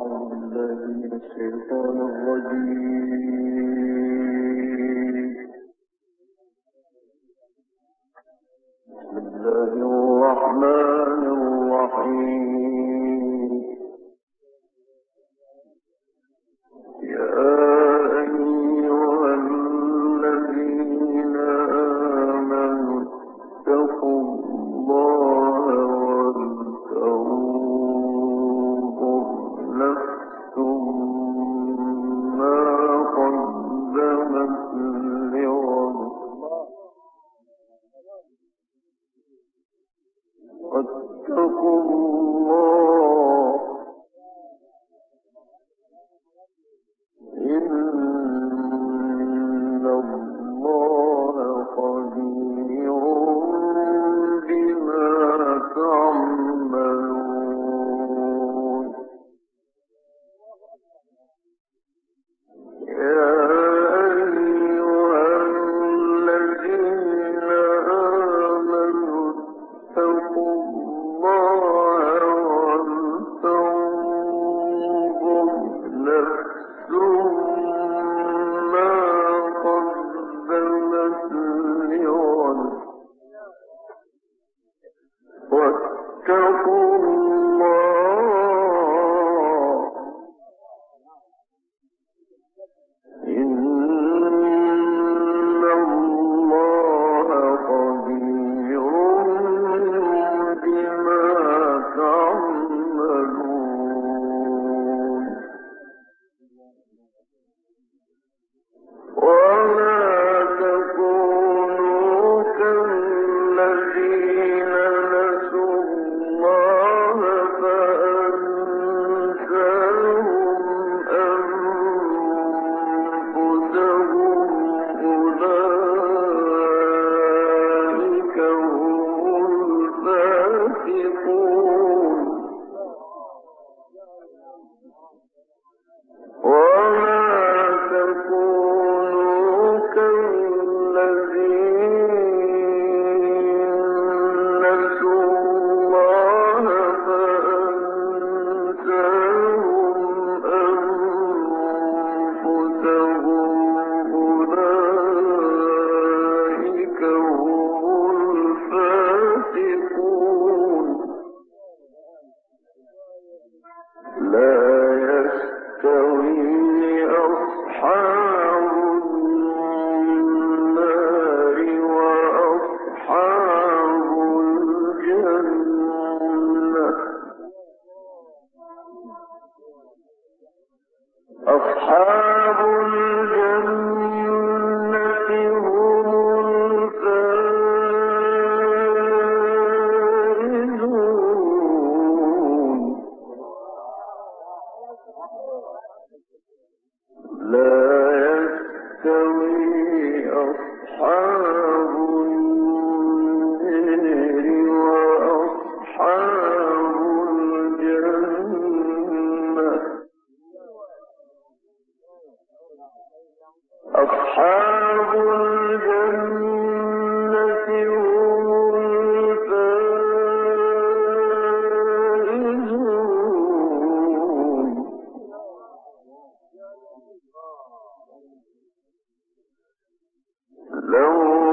أعوذ بالله من الشيطان الرجيم. بسم الله الرحمن الرحيم. يا أيها الذين آمنوا اتقوا الله ولتنظر نفس ما قدمت لغد واتقوا الله إن الله خبير بما تعملون. يا أيها الذين آمنوا اتقوا الله ولتنظر نفس ما قدمت لغد واتقوا الله إن الله خبير بما تعملون. ولا تكونوا كالذين نسوا الله فأنساهم أنفسهم أولئك هم الفاسقون. ولا تكونوا كالذين نسوا الله فأنساهم أنفسهم أولئك هم الفاسقون. لا يستوي أصحاب النار وأصحاب الجنة. أصحاب الجنة هم الفائزون. لا يستوي أصحاب النار وأصحاب الجنة. أصحاب الجنة هم الفائزون. لو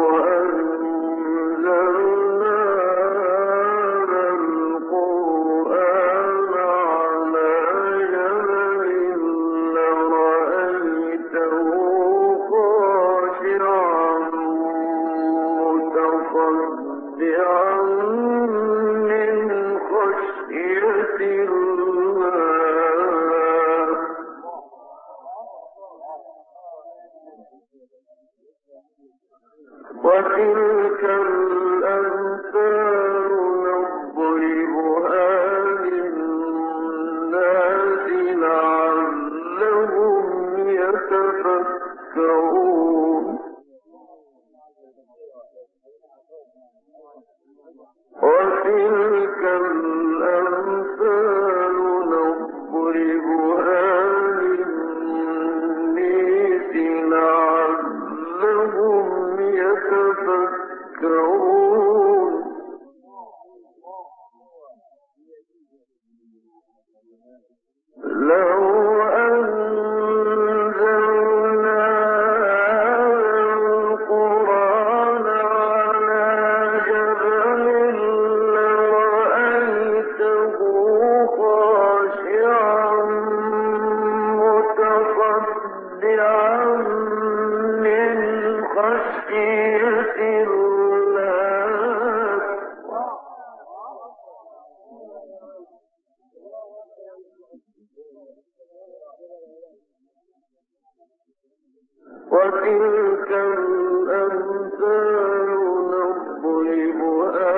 وتلك الأمثال نضربها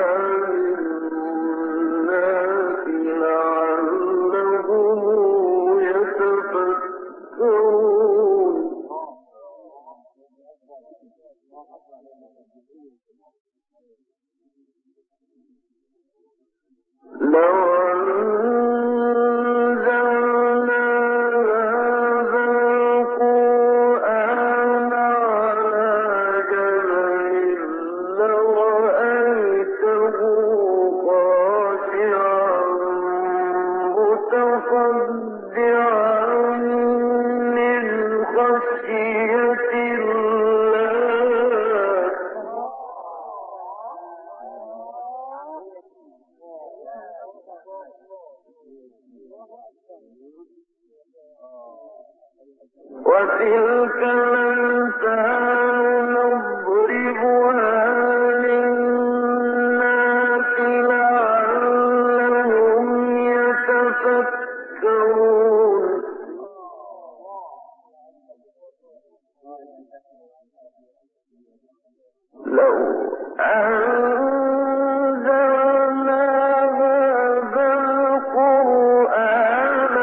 للناس لعلهم يتفكرون لو وتلك الأمثال نضربها للناس لعلهم يتفكرون لو أنزلنا هذا القرآن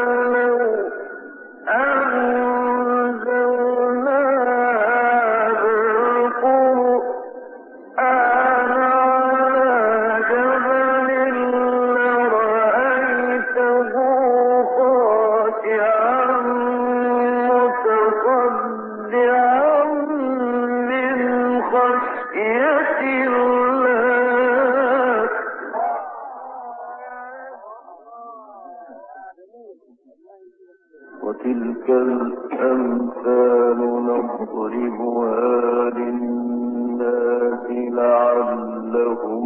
وتلك الأمثال نضربها للناس لعلهم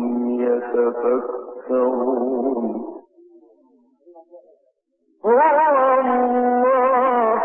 يتفكرون هو الله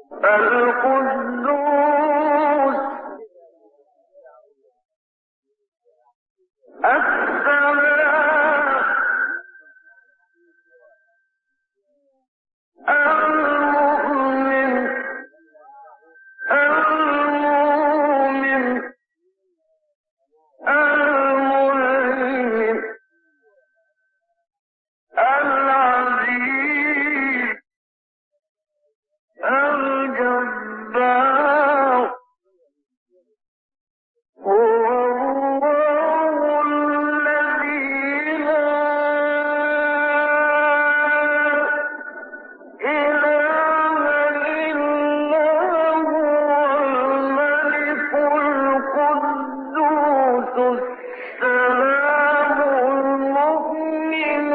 القدوس السلام المؤمن المؤمن المهيمن العزيز الجبار هو الله الذي لا إله إلا هو الملك القدوس السلام المؤمن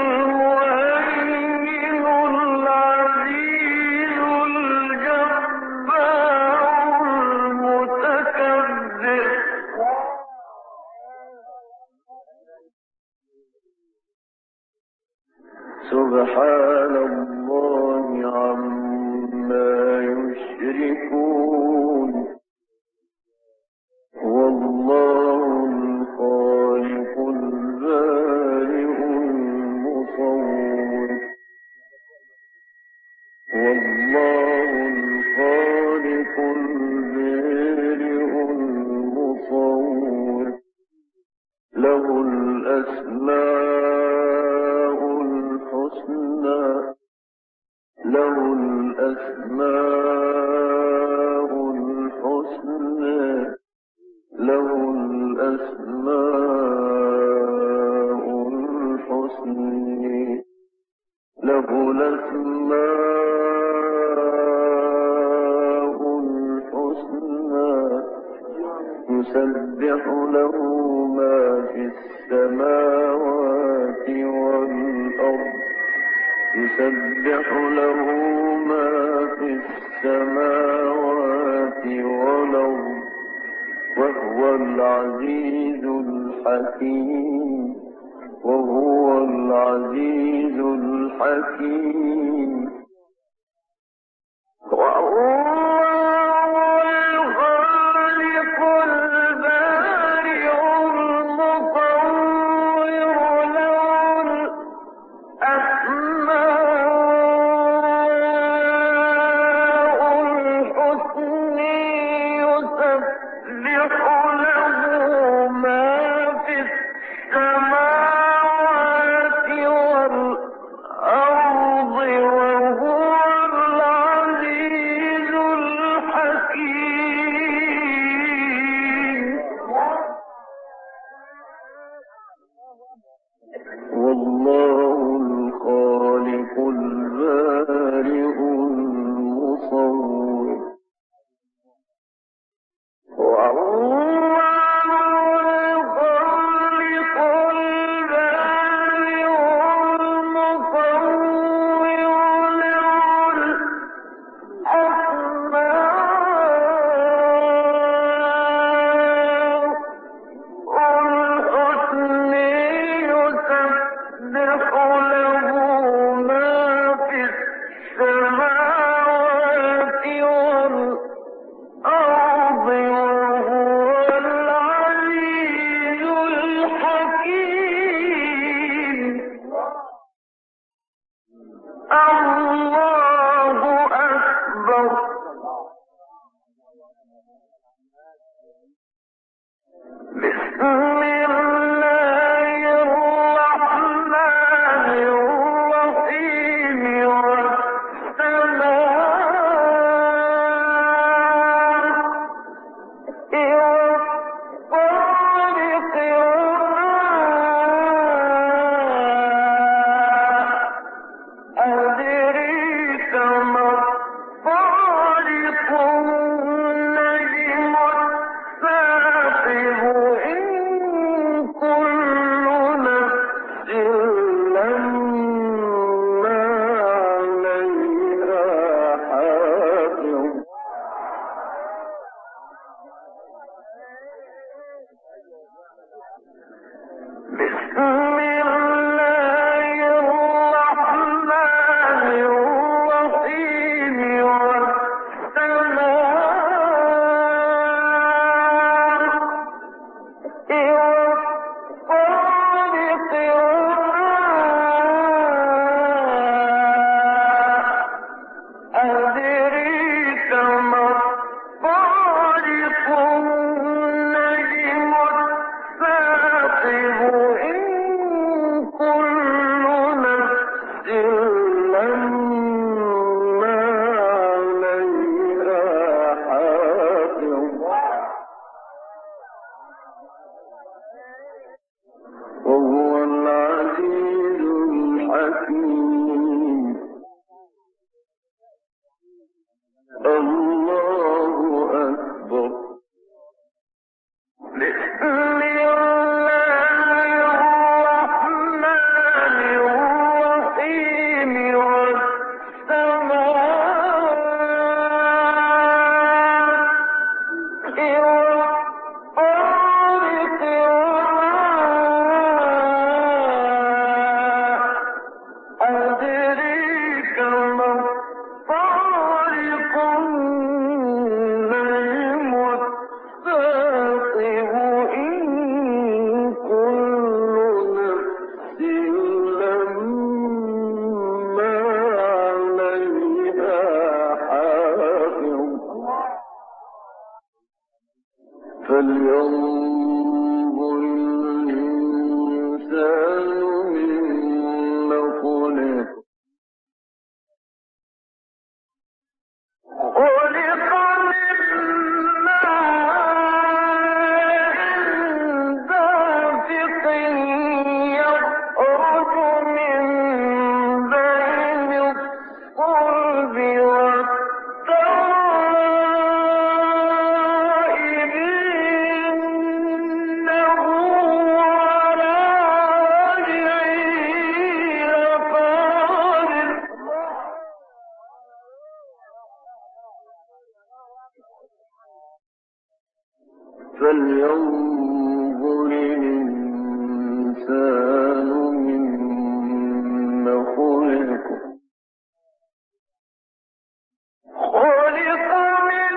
المهيمن العزيز الجبار المتكبر سبحان الله عما يشركون هو الله الخالق البارئ المصور هو الله الخالق البارئ المصور له الأسماء الحسنى له الأسماء الحسنى له الأسماء الحسنى له الأسماء الحسنى يسبح له ما في السماوات والأرض يسبح له ما في السماوات والأرض وهو العزيز الحكيم وهو العزيز الحكيم وهو الخالق البارئ المصور له الأسماء الحسنى يسبح له ما في السماوات والأرض وهو العزيز الحكيم والله الخالق البارئ المصور النجم الثاقب إن الله أكبر. بسم الله الرحمن الرحيم. أدريك ما الطارق النجم الثاقب إن كل نفس لما عليها حافظ فلينظر الإنسان مما خلق. خلق من ماء دافق يخرج من بين الصلب والترائب إنه على وجهه لقادر. فلينظر الإنسان مما خلق. خلق من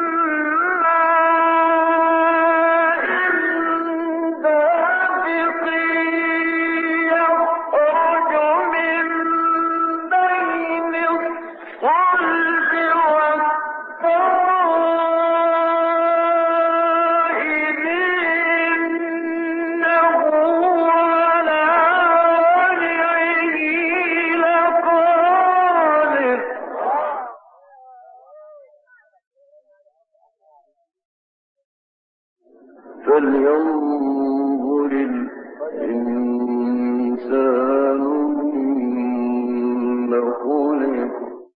ماء دافق يخرج من بين الصلب والترائب إنه على وجهه لقادر. فلينظر الإنسان مما خلق.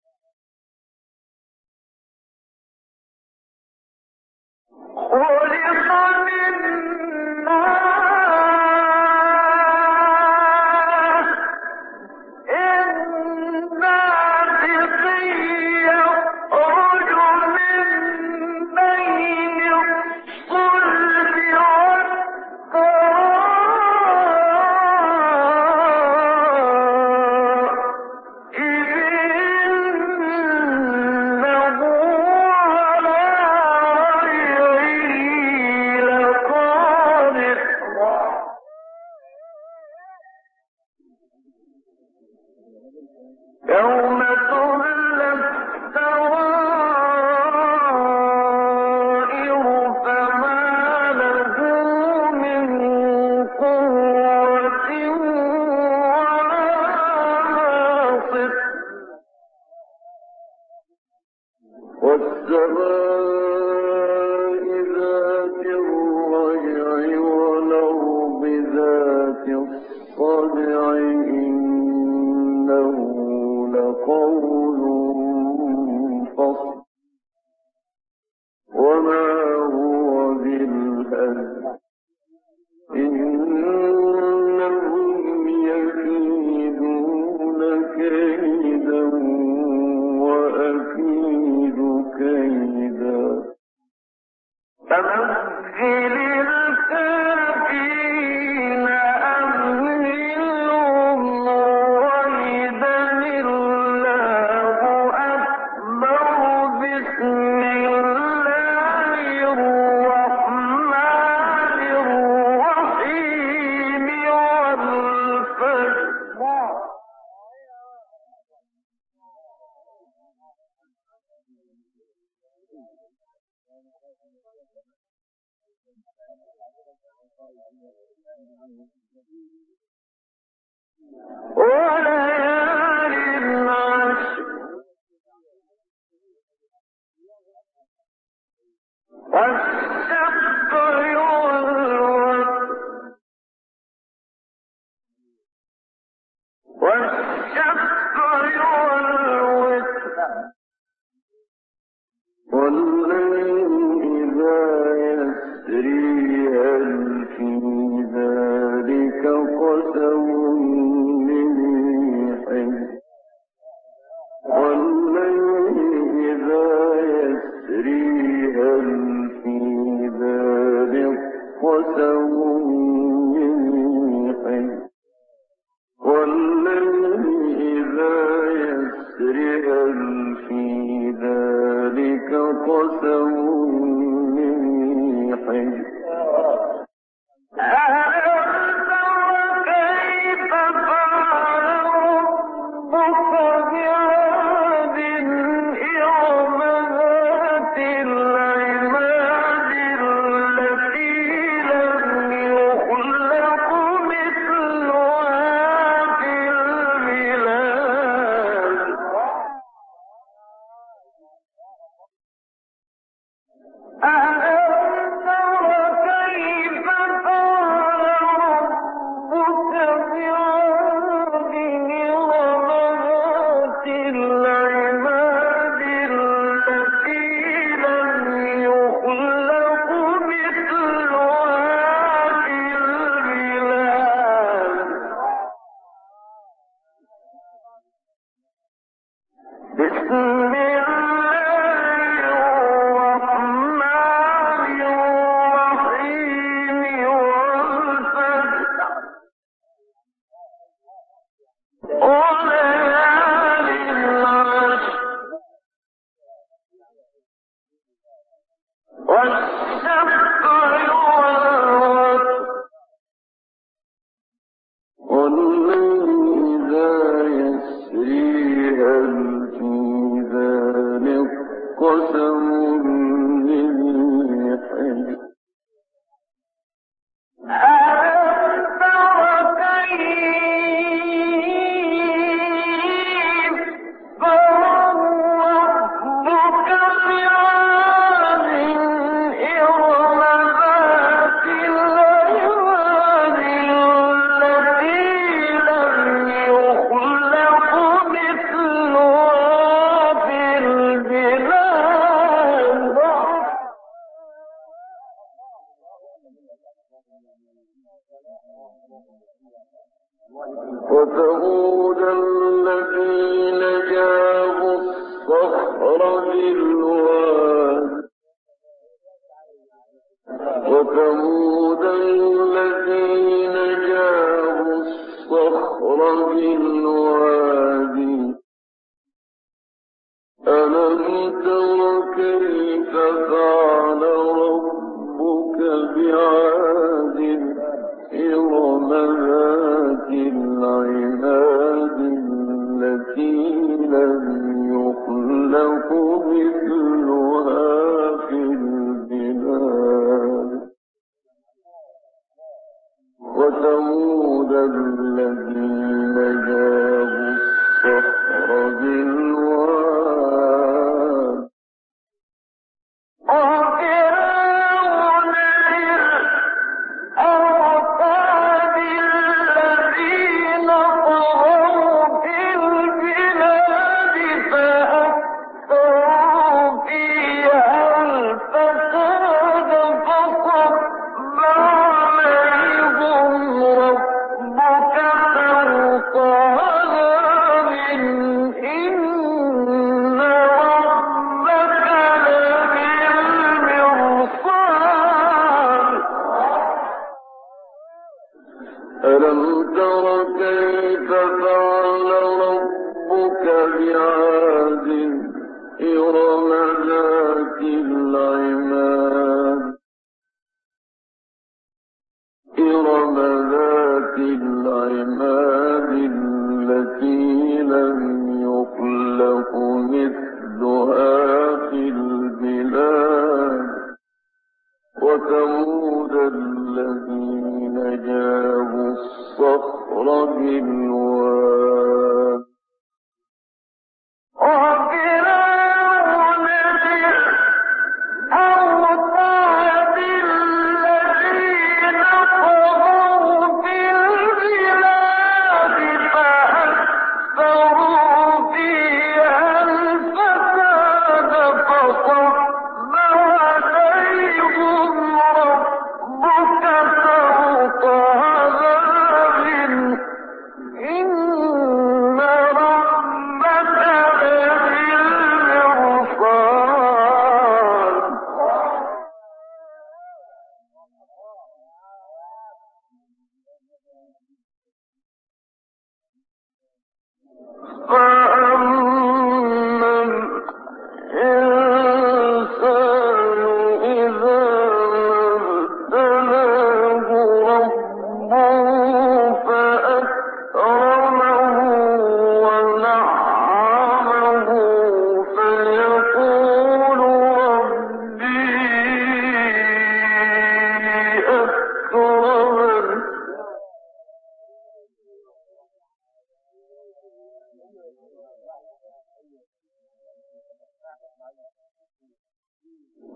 خلق من ماء دافق يخرج من بين الصلب والترائب إنه على وجهه لقادر. يوم تبلى السرائر فما له من قوة ولا ناصر. والسماء ذات الرجع والأرض ذات الصدع إنه لقول فصل وما هو بالهزل إنهم يكيدون كيدا وأكيد كيدا. فمهل الكافرين أمهلهم رويدا. الله أكبر. بسم الله الرحمن الرحيم. والفجر. وليال عشر. والشفع والوتر. والشفع والوتر. والليل إذا يسري هل في ذلك قسم لذي حجر والليل إذا يسري هل في ذلك قسم لذي حجر والليل إذا يسري هل في ذلك قسم لذي حجر وثمود الذين جابوا الصخر بالواد وثمود الذين جابوا الصخر بالواد ألم تر كيف فعل ربك بعاد إرم ذات العماد التي لم يخلق مثلها في البلاد وثمود الذين جابوا الصخر بالواد ألم تر كيف فعل ربك بعاد إرم ذات العماد التي لم يخلق مثلها في البلاد وثمود الذين جابوا الصخر بالواد وفرعون ذي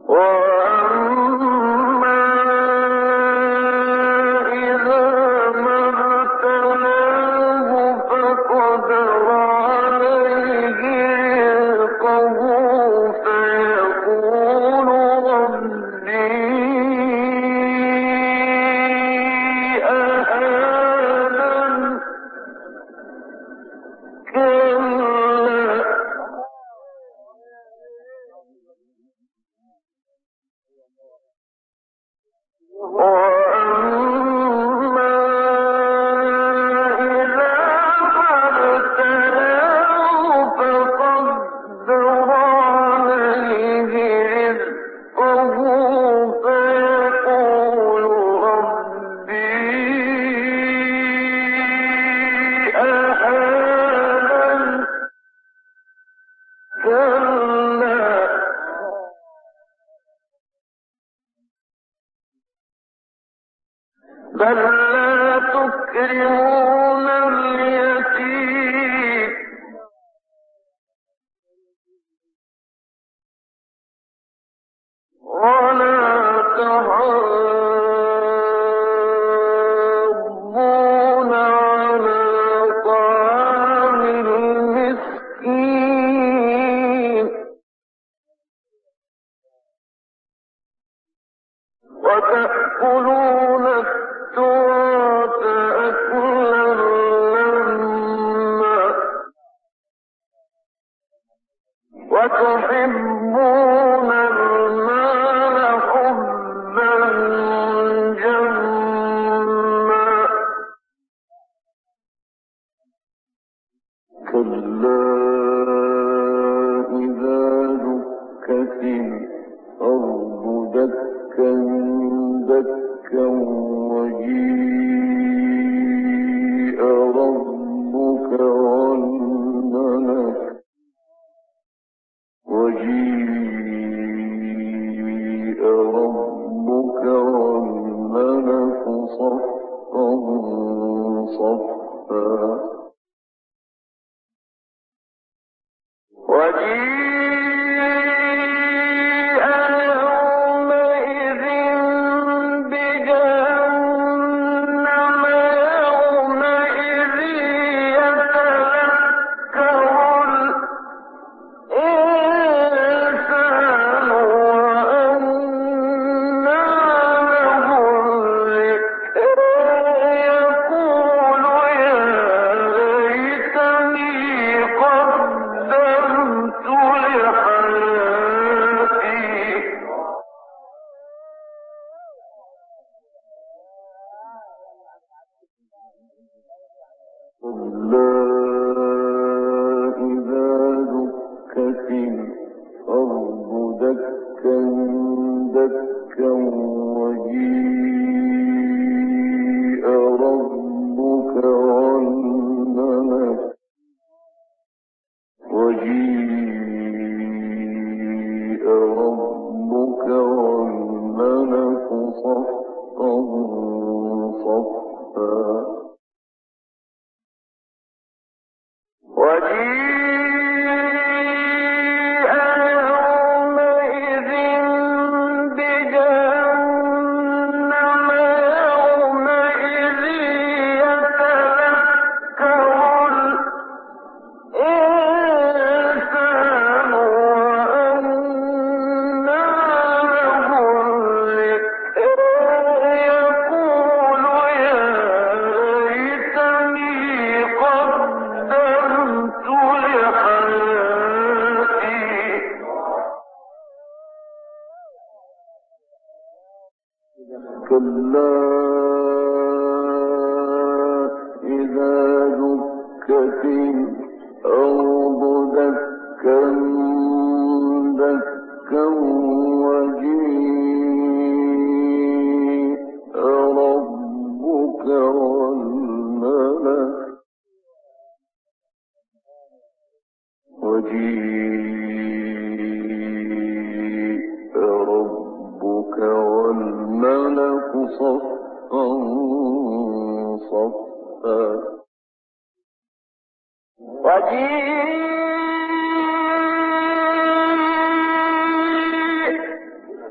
بل لا تكرمون اليتيم ولا تحاضون على طعام المسكين وتأكلون التراث أكلا لما وتحبون المال حبا جما كلا إذا دكت الأرض دكا دكا وجيء ربك والملك صفا صفا وجيء يومئذ بجهنم يومئذ يتذكر الإنسان وأنى له الذكر يقول يا ليتني قدمت لحياتي كلا إذا دكت الأرض دكا دكا وجيء ربك والملك صفا صفا وجيء يومئذ بجهنم يومئذ يتذكر الإنسان وأنى له الذكر يقول يا ليتني قدمت لحياتي كلا إذا دكت الأرض دكا دكا وجيء ربك والملك صفا صفا وجيء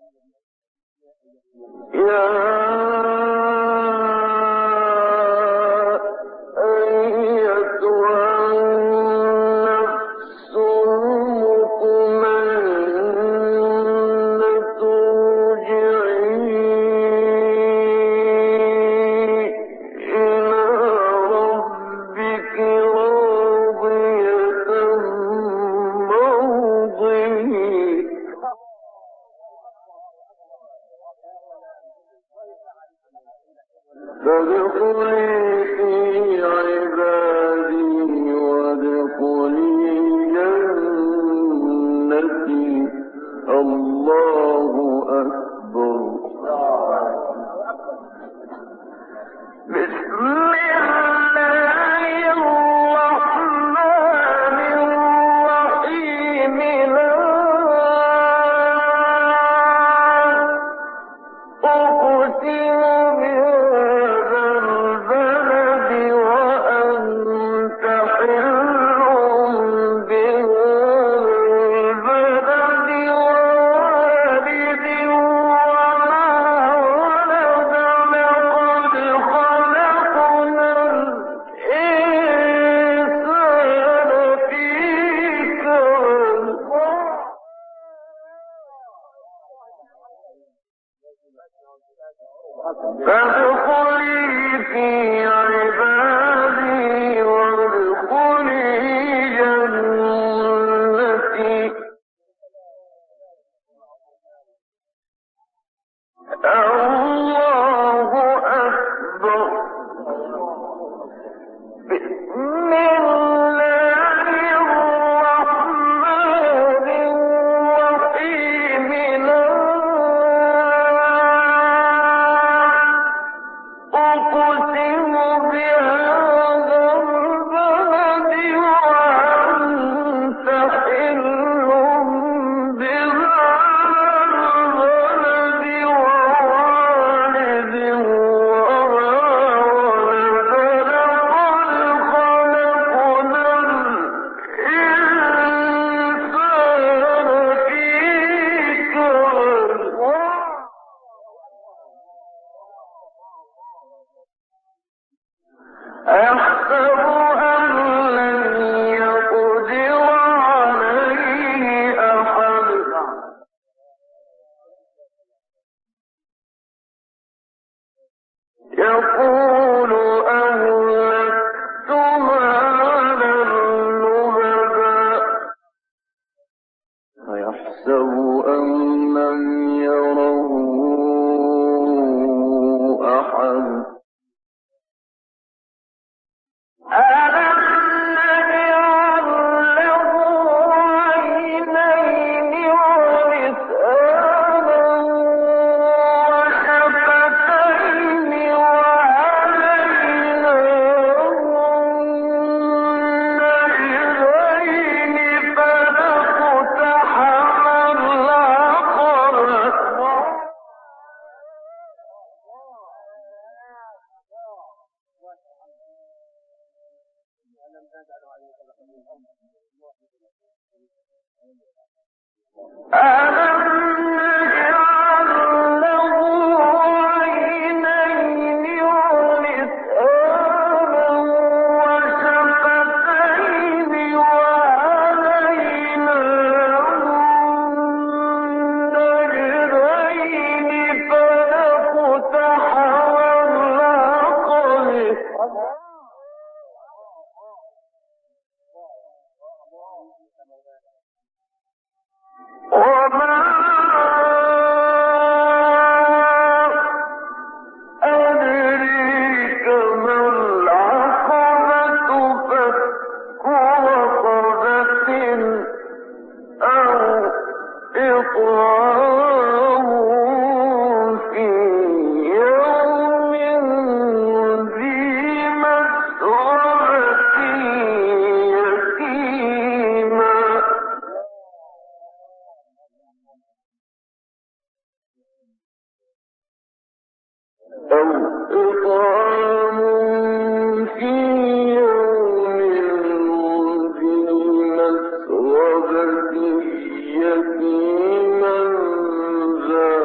يتيما ذا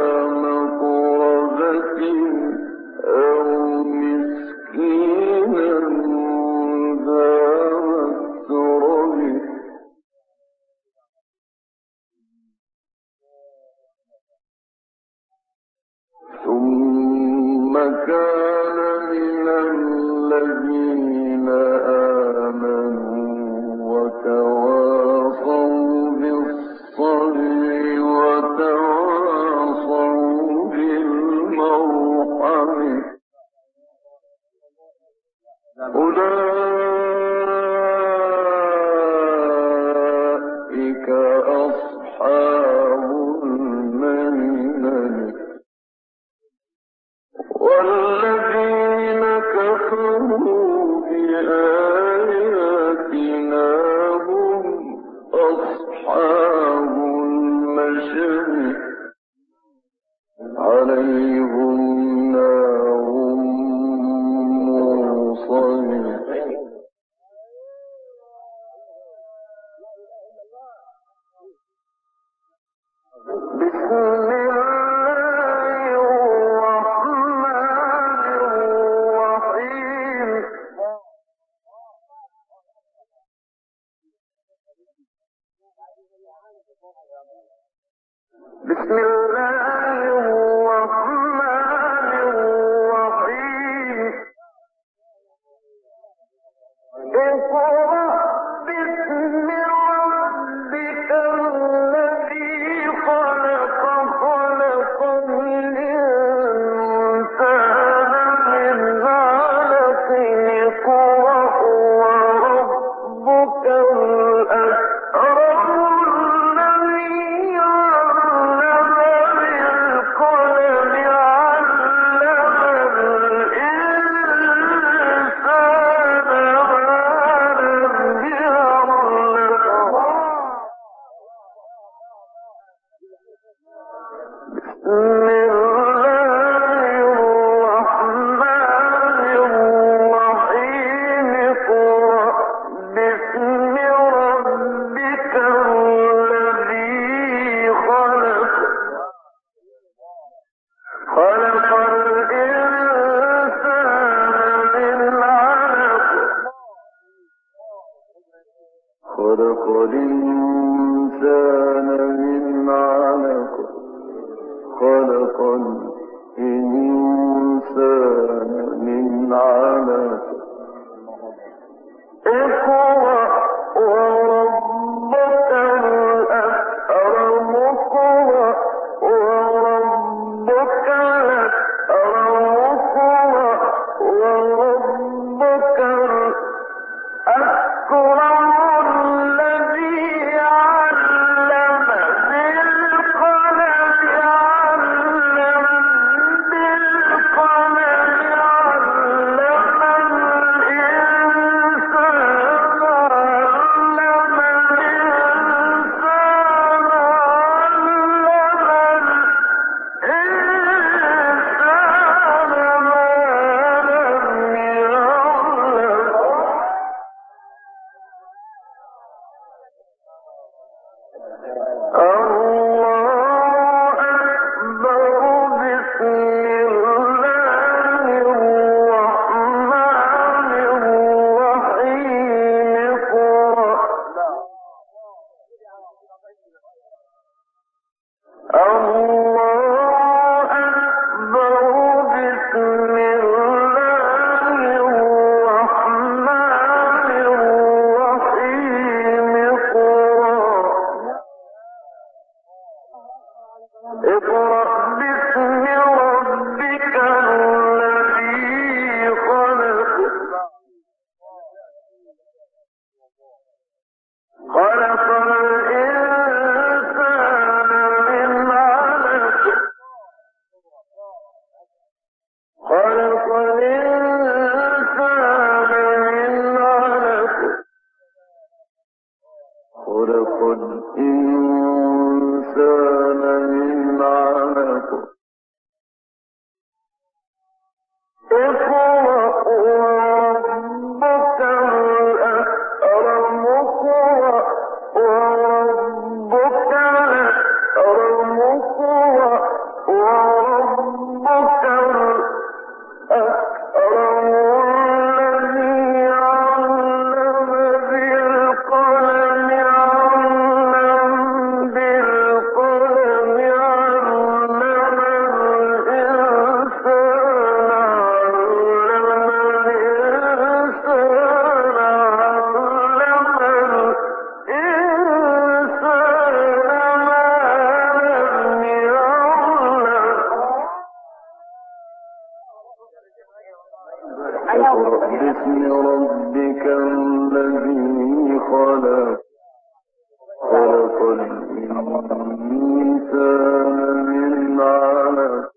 ثم كان من الذين آمنوا وتواصوا بالصبر وتواصوا بالمرحمة أولئك أصحاب الميمنة والذين كفروا بآياتنا هم أصحاب المشأمة عليهم نار موصدة بسم الله الرحمن الرحيم بسم الله الرحمن الرحيم اقرأ باسم ربك الذي خلق خلق الإنسان من علق اقرأ وربك الأكرم الذي علم بالقلم علم الإنسان ما لم يعلم بسم الله الرحمن الرحيم اقرأ باسم ربك الذي خلق خلق الإنسان من علق خلق الإنسان من علق خلق الإنسان من علق اقرأ وربك الأكرم اقرأ وربك الأكرم اقرأ وربك الأكرم الذي علم بالقلم علم بالقلم علم الإنسان علم الإنسان علم الإنسان ما لم يعلم الله أكبر بسم الله الرحمن الرحيم اقرأ الله أكبر بسم الله الرحمن الرحيم اقرأ باسم ربك الذي خلق خلق الإنسان من علق خلق الإنسان من علق خلق الإنسان من علق اقرأ وربك الأكرم اقرأ وربك الأكرم اقرأ وربك الأكرم الذي علم بالقلم علم بالقلم علم الإنسان باسم ربك الذي خلق الإنسان من علق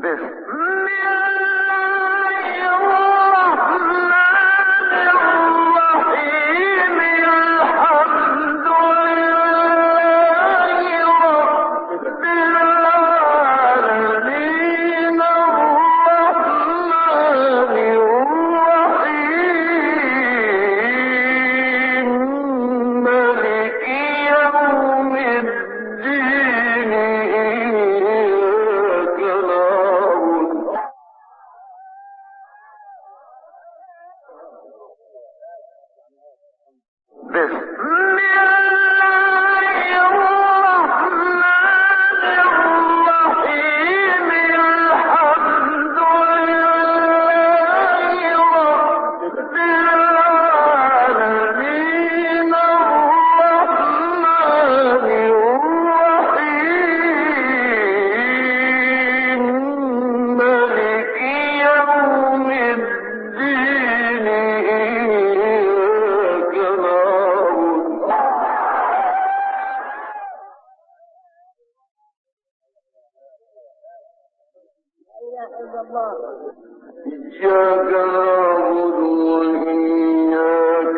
إياك نعبد وإياك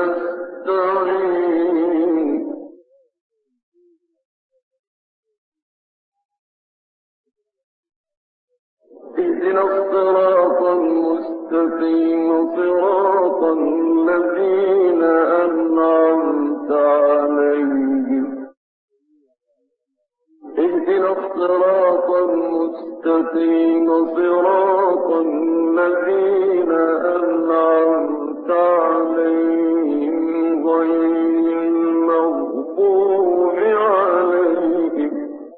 نستعين اهدنا الصراط المستقيم صراط الذين أنعمت عليهم اهدنا الصراط المستقيم صراط الذين أنعمت عليهم غير المغضوب عليهم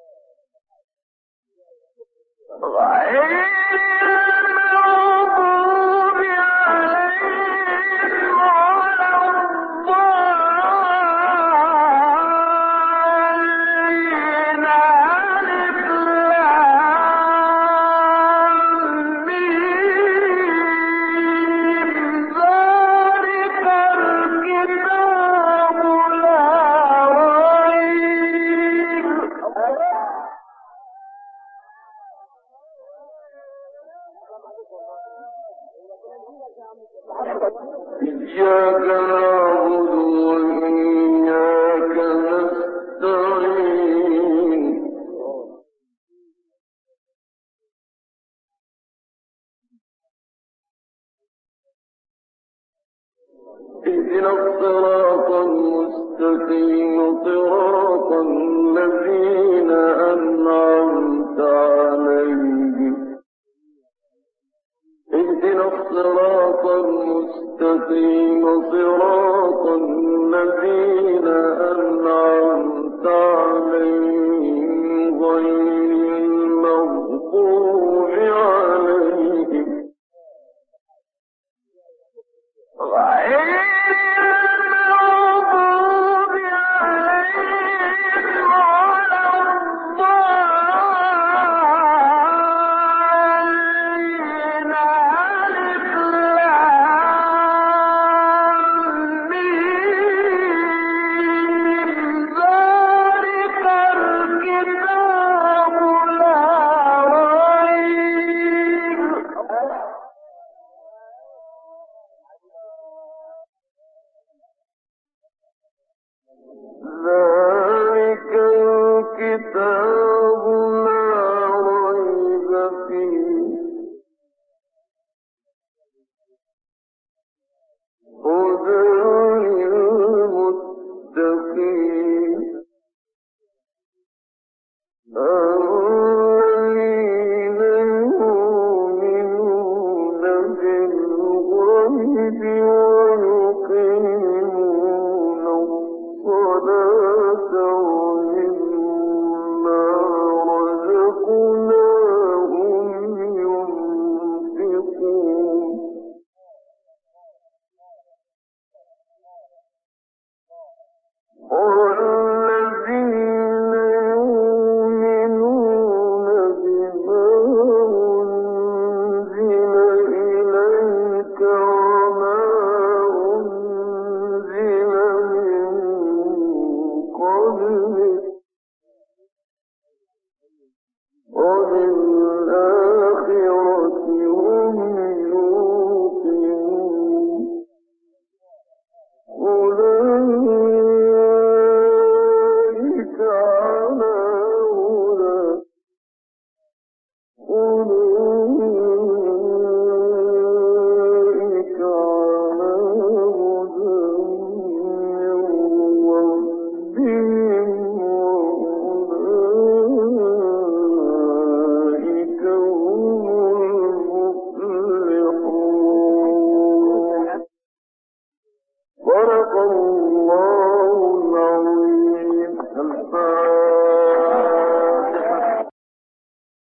إياك نعبد وإياك نستعين اهدنا الصراط المستقيم صراط الذين أنعمت عليهم اهدنا الصراط المستقيم صراط الذين أنعمت عليهم غير المغضوب عليهم ذلك الكتاب لا ريب فيه